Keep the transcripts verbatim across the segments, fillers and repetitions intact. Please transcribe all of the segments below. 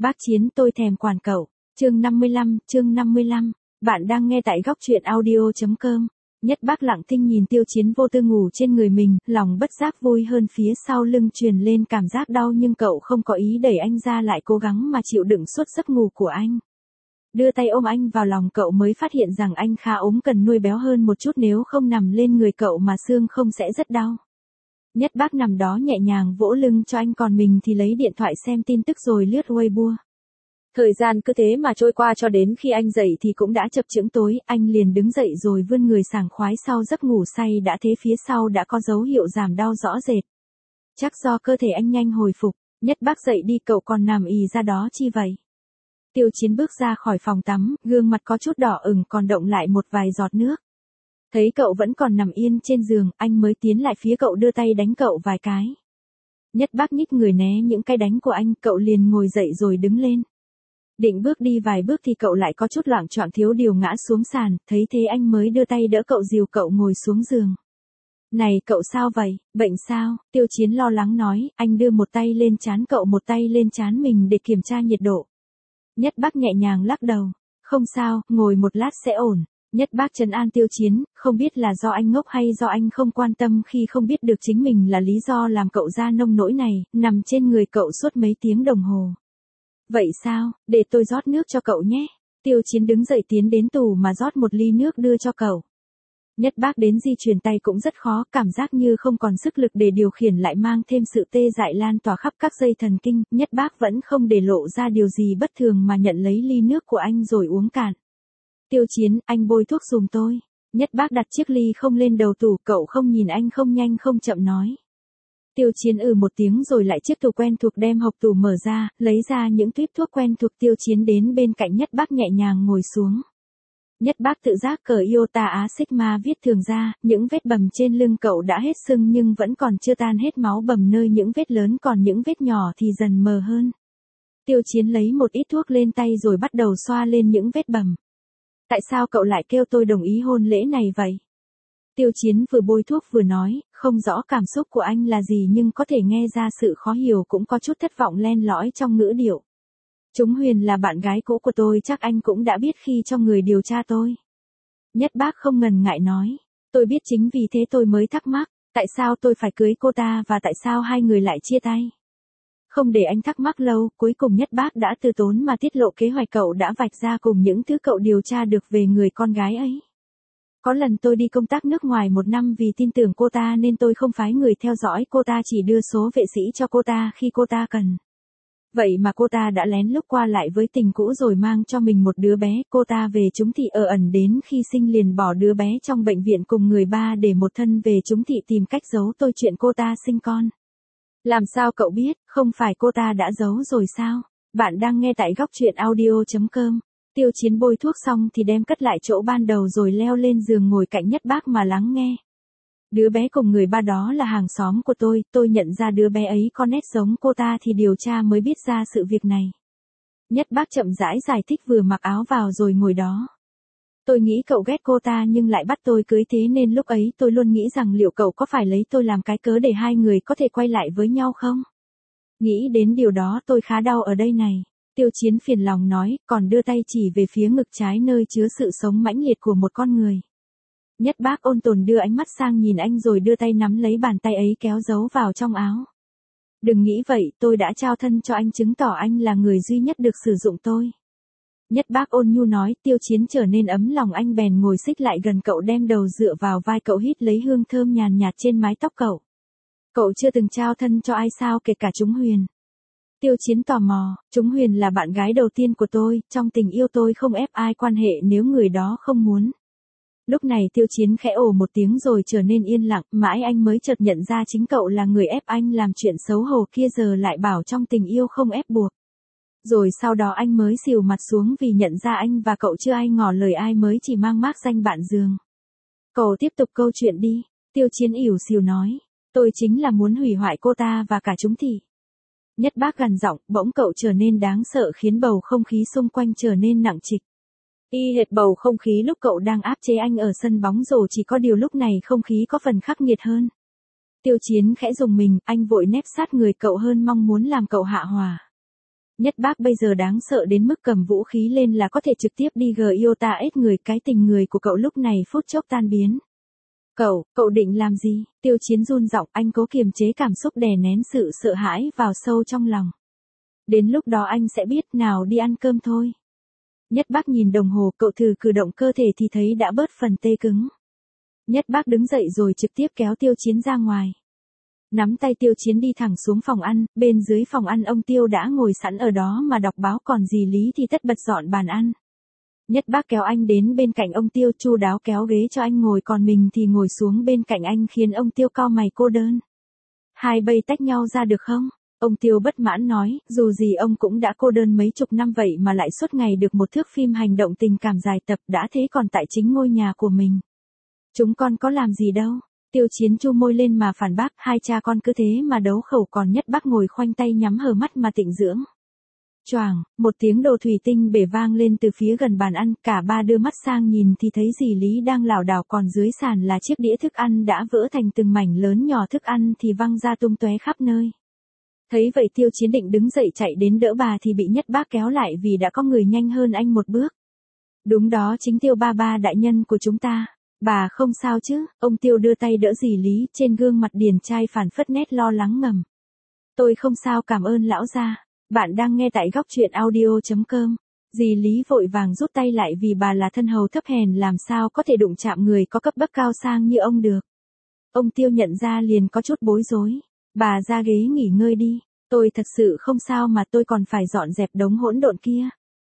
Bác Chiến, tôi thèm quản cậu. Chương năm mươi lăm, chương năm mươi lăm. Bạn đang nghe tại góc truyện audio chấm com. Nhất Bác lặng thinh nhìn Tiêu Chiến vô tư ngủ trên người mình, lòng bất giác vui hơn, phía sau lưng truyền lên cảm giác đau nhưng cậu không có ý đẩy anh ra, lại cố gắng mà chịu đựng suốt giấc ngủ của anh. Đưa tay ôm anh vào lòng, cậu mới phát hiện rằng anh khá ốm, cần nuôi béo hơn một chút, nếu không nằm lên người cậu mà xương không sẽ rất đau. Nhất Bác nằm đó nhẹ nhàng vỗ lưng cho anh, còn mình thì lấy điện thoại xem tin tức rồi lướt Weibo. Thời gian cứ thế mà trôi qua cho đến khi anh dậy thì cũng đã chập chững tối, anh liền đứng dậy rồi vươn người sảng khoái sau giấc ngủ say đã thế phía sau đã có dấu hiệu giảm đau rõ rệt. Chắc do cơ thể anh nhanh hồi phục. Nhất Bác dậy đi, cậu còn nằm ì ra đó chi vậy? Tiêu Chiến bước ra khỏi phòng tắm, gương mặt có chút đỏ ửng, còn động lại một vài giọt nước. Thấy cậu vẫn còn nằm yên trên giường, anh mới tiến lại phía cậu, đưa tay đánh cậu vài cái. Nhất Bác nhích người né những cái đánh của anh, cậu liền ngồi dậy rồi đứng lên. Định bước đi vài bước thì cậu lại có chút loạng choạng thiếu điều ngã xuống sàn, thấy thế anh mới đưa tay đỡ cậu, dìu cậu ngồi xuống giường. Này cậu sao vậy, bệnh sao? Tiêu Chiến lo lắng nói, anh đưa một tay lên trán cậu, một tay lên trán mình để kiểm tra nhiệt độ. Nhất Bác nhẹ nhàng lắc đầu, không sao, ngồi một lát sẽ ổn. Nhất Bác trấn an Tiêu Chiến, không biết là do anh ngốc hay do anh không quan tâm khi không biết được chính mình là lý do làm cậu ra nông nỗi này, nằm trên người cậu suốt mấy tiếng đồng hồ. Vậy sao, để tôi rót nước cho cậu nhé. Tiêu Chiến đứng dậy tiến đến tủ mà rót một ly nước đưa cho cậu. Nhất Bác đến di chuyển tay cũng rất khó, cảm giác như không còn sức lực để điều khiển, lại mang thêm sự tê dại lan tỏa khắp các dây thần kinh. Nhất Bác vẫn không để lộ ra điều gì bất thường mà nhận lấy ly nước của anh rồi uống cạn. Tiêu Chiến, anh bôi thuốc giùm tôi. Nhất Bác đặt chiếc ly không lên đầu tủ, cậu không nhìn anh, không nhanh không chậm nói. Tiêu Chiến ừ một tiếng rồi lại chiếc tủ quen thuộc đem hộc tủ mở ra, lấy ra những tuyếp thuốc quen thuộc. Tiêu Chiến đến bên cạnh Nhất Bác nhẹ nhàng ngồi xuống. Nhất Bác tự giác cởi iota á sigma viết thường ra, những vết bầm trên lưng cậu đã hết sưng nhưng vẫn còn chưa tan hết máu bầm nơi những vết lớn, còn những vết nhỏ thì dần mờ hơn. Tiêu Chiến lấy một ít thuốc lên tay rồi bắt đầu xoa lên những vết bầm. Tại sao cậu lại kêu tôi đồng ý hôn lễ này vậy? Tiêu Chiến vừa bôi thuốc vừa nói, không rõ cảm xúc của anh là gì nhưng có thể nghe ra sự khó hiểu, cũng có chút thất vọng len lỏi trong ngữ điệu. Chúng Huyền là bạn gái cũ của tôi, chắc anh cũng đã biết khi cho người điều tra tôi. Nhất Bác không ngần ngại nói, tôi biết, chính vì thế tôi mới thắc mắc, tại sao tôi phải cưới cô ta và tại sao hai người lại chia tay. Không để anh thắc mắc lâu, cuối cùng Nhất Bác đã từ tốn mà tiết lộ kế hoạch cậu đã vạch ra cùng những thứ cậu điều tra được về người con gái ấy. Có lần tôi đi công tác nước ngoài một năm, vì tin tưởng cô ta nên tôi không phái người theo dõi cô ta, chỉ đưa số vệ sĩ cho cô ta khi cô ta cần. Vậy mà cô ta đã lén lút qua lại với tình cũ rồi mang cho mình một đứa bé. Cô ta về chúng thị ở ẩn, đến khi sinh liền bỏ đứa bé trong bệnh viện cùng người ba để một thân về chúng thị tìm cách giấu tôi chuyện cô ta sinh con. Làm sao cậu biết, không phải cô ta đã giấu rồi sao? Bạn đang nghe tại góc truyện audio chấm com. Tiêu Chiến bôi thuốc xong thì đem cất lại chỗ ban đầu rồi leo lên giường ngồi cạnh Nhất Bác mà lắng nghe. Đứa bé cùng người ba đó là hàng xóm của tôi, tôi nhận ra đứa bé ấy có nét giống cô ta thì điều tra mới biết ra sự việc này. Nhất Bác chậm rãi giải thích, vừa mặc áo vào rồi ngồi đó. Tôi nghĩ cậu ghét cô ta nhưng lại bắt tôi cưới, thế nên lúc ấy tôi luôn nghĩ rằng liệu cậu có phải lấy tôi làm cái cớ để hai người có thể quay lại với nhau không? Nghĩ đến điều đó tôi khá đau ở đây này. Tiêu Chiến phiền lòng nói, còn đưa tay chỉ về phía ngực trái nơi chứa sự sống mãnh liệt của một con người. Nhất Bác ôn tồn đưa ánh mắt sang nhìn anh rồi đưa tay nắm lấy bàn tay ấy kéo giấu vào trong áo. Đừng nghĩ vậy, tôi đã trao thân cho anh, chứng tỏ anh là người duy nhất được sử dụng tôi. Nhất Bác ôn nhu nói. Tiêu Chiến trở nên ấm lòng, anh bèn ngồi xích lại gần cậu, đem đầu dựa vào vai cậu, hít lấy hương thơm nhàn nhạt trên mái tóc cậu. Cậu chưa từng trao thân cho ai sao, kể cả chúng Huyền? Tiêu Chiến tò mò. Chúng Huyền là bạn gái đầu tiên của tôi, trong tình yêu tôi không ép ai quan hệ nếu người đó không muốn. Lúc này Tiêu Chiến khẽ ồ một tiếng rồi trở nên yên lặng, mãi anh mới chợt nhận ra chính cậu là người ép anh làm chuyện xấu hổ kia, giờ lại bảo trong tình yêu không ép buộc. Rồi sau đó anh mới xìu mặt xuống vì nhận ra anh và cậu chưa ai ngỏ lời ai, mới chỉ mang mác danh bạn giường. Cậu tiếp tục câu chuyện đi. Tiêu Chiến ỉu xìu nói, tôi chính là muốn hủy hoại cô ta và cả chúng thị. Nhất Bác gằn giọng, bỗng cậu trở nên đáng sợ khiến bầu không khí xung quanh trở nên nặng trịch. Y hệt bầu không khí lúc cậu đang áp chế anh ở sân bóng rổ, chỉ có điều lúc này không khí có phần khắc nghiệt hơn. Tiêu Chiến khẽ rùng mình, anh vội nép sát người cậu hơn, mong muốn làm cậu hạ hỏa. Nhất Bác bây giờ đáng sợ đến mức cầm vũ khí lên là có thể trực tiếp đi gờ yêu ta ết người, cái tình người của cậu lúc này phút chốc tan biến. Cậu, cậu định làm gì? Tiêu Chiến run giọng, anh cố kiềm chế cảm xúc đè nén sự sợ hãi vào sâu trong lòng. Đến lúc đó anh sẽ biết, nào đi ăn cơm thôi. Nhất Bác nhìn đồng hồ, cậu thử cử động cơ thể thì thấy đã bớt phần tê cứng. Nhất Bác đứng dậy rồi trực tiếp kéo Tiêu Chiến ra ngoài. Nắm tay Tiêu Chiến đi thẳng xuống phòng ăn, bên dưới phòng ăn ông Tiêu đã ngồi sẵn ở đó mà đọc báo, còn dì Lý thì tất bật dọn bàn ăn. Nhất Bác kéo anh đến bên cạnh ông Tiêu, chu đáo kéo ghế cho anh ngồi, còn mình thì ngồi xuống bên cạnh anh, khiến ông Tiêu cau mày, cô đơn. Hai bây tách nhau ra được không? Ông Tiêu bất mãn nói, dù gì ông cũng đã cô đơn mấy chục năm vậy mà lại suốt ngày được một thước phim hành động tình cảm dài tập, đã thế còn tại chính ngôi nhà của mình. Chúng con có làm gì đâu. Tiêu Chiến chu môi lên mà phản bác, hai cha con cứ thế mà đấu khẩu, còn Nhất Bác ngồi khoanh tay nhắm hờ mắt mà tịnh dưỡng. Choàng, một tiếng đồ thủy tinh bể vang lên từ phía gần bàn ăn, cả ba đưa mắt sang nhìn thì thấy dì Lý đang lảo đảo, còn dưới sàn là chiếc đĩa thức ăn đã vỡ thành từng mảnh lớn nhỏ, thức ăn thì văng ra tung tóe khắp nơi. Thấy vậy Tiêu Chiến định đứng dậy chạy đến đỡ bà thì bị Nhất Bác kéo lại vì đã có người nhanh hơn anh một bước. Đúng đó, chính Tiêu ba ba đại nhân của chúng ta. Bà không sao chứ? Ông Tiêu đưa tay đỡ dì Lý, trên gương mặt điển trai phản phất nét lo lắng ngầm. Tôi không sao, cảm ơn lão gia. Bạn đang nghe tại góc truyện audio chấm com. Dì Lý vội vàng rút tay lại vì bà là thân hầu thấp hèn, làm sao có thể đụng chạm người có cấp bậc cao sang như ông được. Ông Tiêu nhận ra liền có chút bối rối. Bà ra ghế nghỉ ngơi đi. Tôi thật sự không sao mà, tôi còn phải dọn dẹp đống hỗn độn kia.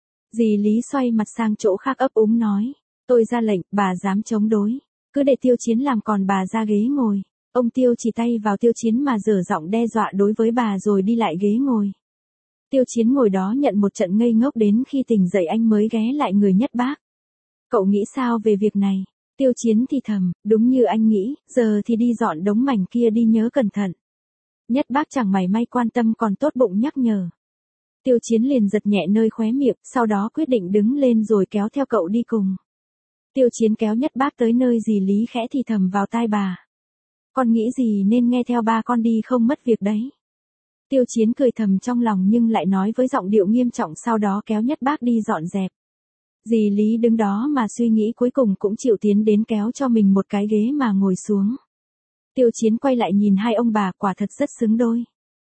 Dì Lý xoay mặt sang chỗ khác ấp úng nói. Tôi ra lệnh, bà dám chống đối. Cứ để Tiêu Chiến làm, còn bà ra ghế ngồi. Ông Tiêu chỉ tay vào Tiêu Chiến mà dở giọng đe dọa đối với bà rồi đi lại ghế ngồi. Tiêu Chiến ngồi đó nhận một trận ngây ngốc, đến khi tỉnh dậy anh mới ghé lại người Nhất Bác. Cậu nghĩ sao về việc này? Tiêu Chiến thì thầm, đúng như anh nghĩ, giờ thì đi dọn đống mảnh kia đi, nhớ cẩn thận. Nhất Bác chẳng mảy may quan tâm, còn tốt bụng nhắc nhở. Tiêu Chiến liền giật nhẹ nơi khóe miệng, sau đó quyết định đứng lên rồi kéo theo cậu đi cùng. Tiêu Chiến kéo Nhất Bác tới nơi dì Lý khẽ thì thầm vào tai bà. Con nghĩ gì nên nghe theo ba con đi, không mất việc đấy. Tiêu Chiến cười thầm trong lòng nhưng lại nói với giọng điệu nghiêm trọng, sau đó kéo Nhất Bác đi dọn dẹp. Dì Lý đứng đó mà suy nghĩ, cuối cùng cũng chịu tiến đến kéo cho mình một cái ghế mà ngồi xuống. Tiêu Chiến quay lại nhìn hai ông bà, quả thật rất xứng đôi.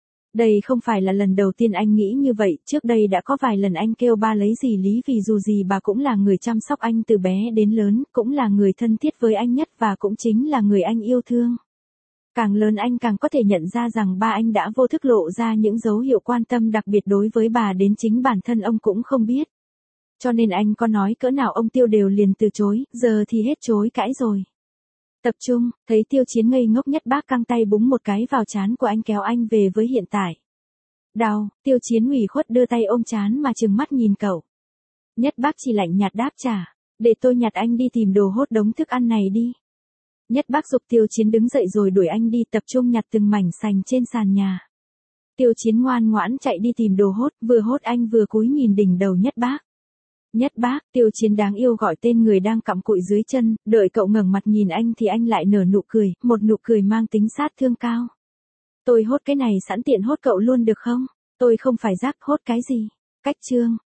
Đây không phải là lần đầu tiên anh nghĩ như vậy, trước đây đã có vài lần anh kêu ba lấy dì Lý vì dù gì bà cũng là người chăm sóc anh từ bé đến lớn, cũng là người thân thiết với anh nhất và cũng chính là người anh yêu thương. Càng lớn anh càng có thể nhận ra rằng ba anh đã vô thức lộ ra những dấu hiệu quan tâm đặc biệt đối với bà, đến chính bản thân ông cũng không biết. Cho nên anh có nói cỡ nào ông Tiêu đều liền từ chối, giờ thì hết chối cãi rồi. Tập trung, thấy Tiêu Chiến ngây ngốc, Nhất Bác căng tay búng một cái vào trán của anh, kéo anh về với hiện tại. Đau, Tiêu Chiến ủy khuất đưa tay ôm trán mà trừng mắt nhìn cậu. Nhất Bác chỉ lạnh nhạt đáp trả, để tôi nhặt anh đi tìm đồ hốt đống thức ăn này đi. Nhất Bác giục Tiêu Chiến đứng dậy rồi đuổi anh đi, tập trung nhặt từng mảnh sành trên sàn nhà. Tiêu Chiến ngoan ngoãn chạy đi tìm đồ hốt, vừa hốt anh vừa cúi nhìn đỉnh đầu Nhất Bác. Nhất Bác, Tiêu Chiến đáng yêu gọi tên người đang cặm cụi dưới chân, đợi cậu ngẩng mặt nhìn anh thì anh lại nở nụ cười, một nụ cười mang tính sát thương cao. Tôi hốt cái này sẵn tiện hốt cậu luôn được không? Tôi không phải rác, hốt cái gì? Cách chương.